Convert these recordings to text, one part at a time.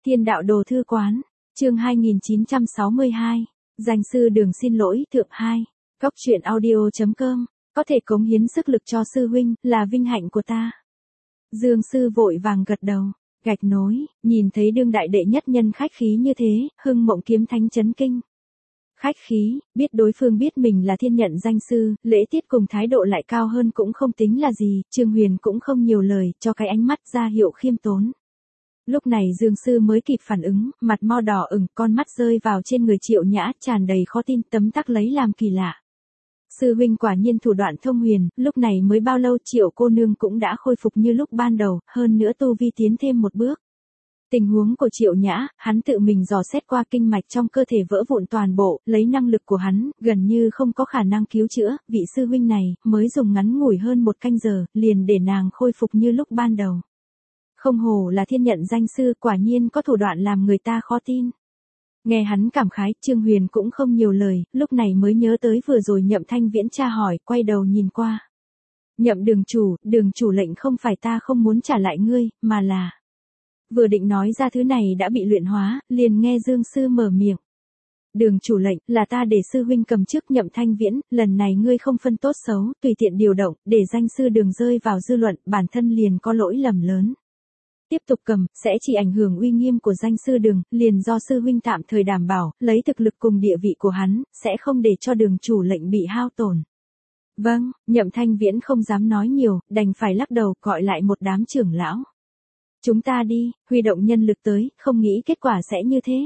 Thiên đạo đồ thư quán, chương 2962, danh sư đường xin lỗi thượng 2, Cóc truyện audio.com, có thể cống hiến sức lực cho sư huynh, là vinh hạnh của ta. Dương sư vội vàng gật đầu, gạch nối, nhìn thấy đương đại đệ nhất nhân khách khí như thế, Hưng Mộng Kiếm Thánh chấn kinh. Khách khí, biết đối phương biết mình là thiên nhận danh sư, lễ tiết cùng thái độ lại cao hơn cũng không tính là gì, Trương Huyền cũng không nhiều lời, cho cái ánh mắt ra hiệu khiêm tốn. Lúc này Dương sư mới kịp phản ứng, mặt mo đỏ ửng, con mắt rơi vào trên người Triệu Nhã, tràn đầy khó tin, tấm tắc lấy làm kỳ lạ. Sư huynh quả nhiên thủ đoạn thông huyền, lúc này mới bao lâu Triệu cô nương cũng đã khôi phục như lúc ban đầu, hơn nữa tu vi tiến thêm một bước. Tình huống của Triệu Nhã, hắn tự mình dò xét qua kinh mạch trong cơ thể vỡ vụn toàn bộ, lấy năng lực của hắn, gần như không có khả năng cứu chữa, vị sư huynh này, mới dùng ngắn ngủi hơn 1 canh giờ, liền để nàng khôi phục như lúc ban đầu. Không hổ là thiên nhận danh sư, quả nhiên có thủ đoạn làm người ta khó tin. Nghe hắn cảm khái, Trương Huyền cũng không nhiều lời, lúc này mới nhớ tới vừa rồi Nhậm Thanh Viễn tra hỏi, quay đầu nhìn qua. Nhậm đường chủ lệnh không phải ta không muốn trả lại ngươi, mà là... Vừa định nói ra thứ này đã bị luyện hóa, liền nghe Dương sư mở miệng. Đường chủ lệnh, là ta để sư huynh cầm trước Nhậm Thanh Viễn, lần này ngươi không phân tốt xấu, tùy tiện điều động, để danh sư đường rơi vào dư luận, bản thân liền có lỗi lầm lớn. Tiếp tục cầm, sẽ chỉ ảnh hưởng uy nghiêm của danh sư đường, liền do sư huynh tạm thời đảm bảo, lấy thực lực cùng địa vị của hắn, sẽ không để cho đường chủ lệnh bị hao tổn. Vâng, Nhậm Thanh Viễn không dám nói nhiều, đành phải lắc đầu gọi lại một đám trưởng lão. Chúng ta đi, huy động nhân lực tới, không nghĩ kết quả sẽ như thế.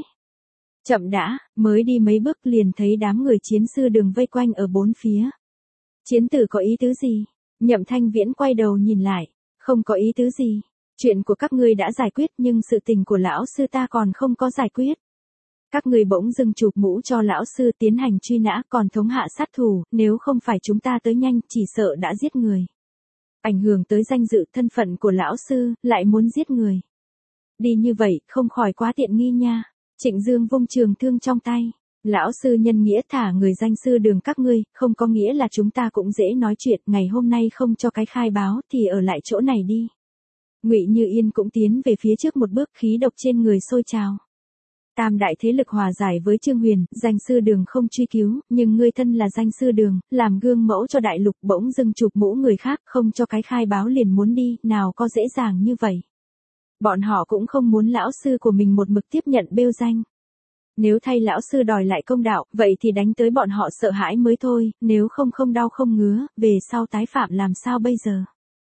Chậm đã, mới đi mấy bước liền thấy đám người chiến sư đường vây quanh ở bốn phía. Chiến tử có ý tứ gì? Nhậm Thanh Viễn quay đầu nhìn lại, không có ý tứ gì. Chuyện của các ngươi đã giải quyết nhưng sự tình của lão sư ta còn không có giải quyết. Các ngươi bỗng dưng chụp mũ cho lão sư tiến hành truy nã còn thống hạ sát thủ, nếu không phải chúng ta tới nhanh chỉ sợ đã giết người. Ảnh hưởng tới danh dự thân phận của lão sư, lại muốn giết người. Đi như vậy, không khỏi quá tiện nghi nha. Trịnh Dương vung trường thương trong tay. Lão sư nhân nghĩa thả người danh sư đường các ngươi, không có nghĩa là chúng ta cũng dễ nói chuyện, ngày hôm nay không cho cái khai báo thì ở lại chỗ này đi. Ngụy Như Yên cũng tiến về phía trước một bước, khí độc trên người sôi trào. Tam đại thế lực hòa giải với Trương Huyền, danh sư đường không truy cứu, nhưng ngươi thân là danh sư đường, làm gương mẫu cho đại lục, bỗng dưng chụp mũ người khác, không cho cái khai báo liền muốn đi, nào có dễ dàng như vậy. Bọn họ cũng không muốn lão sư của mình một mực tiếp nhận bêu danh. Nếu thay lão sư đòi lại công đạo, vậy thì đánh tới bọn họ sợ hãi mới thôi, nếu không đau không ngứa, về sau tái phạm làm sao bây giờ.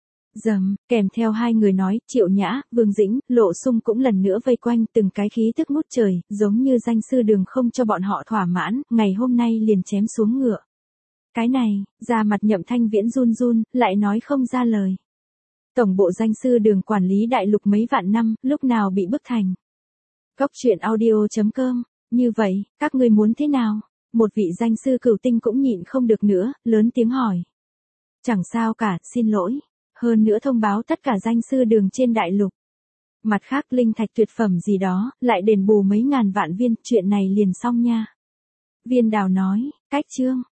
Dầm, kèm theo hai người nói, Triệu Nhã, Vương Dĩnh, Lộ Sung cũng lần nữa vây quanh, từng cái khí tức ngút trời, giống như danh sư đường không cho bọn họ thỏa mãn, ngày hôm nay liền chém xuống ngựa. Cái này, da mặt Nhậm Thanh Viễn run run, lại nói không ra lời. Tổng bộ danh sư đường quản lý đại lục mấy vạn năm, lúc nào bị bức thành. Cóc truyện audio.com, như vậy, các ngươi muốn thế nào? Một vị danh sư cửu tinh cũng nhịn không được nữa, lớn tiếng hỏi. Chẳng sao cả, xin lỗi. Hơn nữa thông báo tất cả danh sư đường trên đại lục. Mặt khác linh thạch tuyệt phẩm gì đó, lại đền bù mấy ngàn vạn viên, chuyện này liền xong nha. Viên Đào nói, cách chương,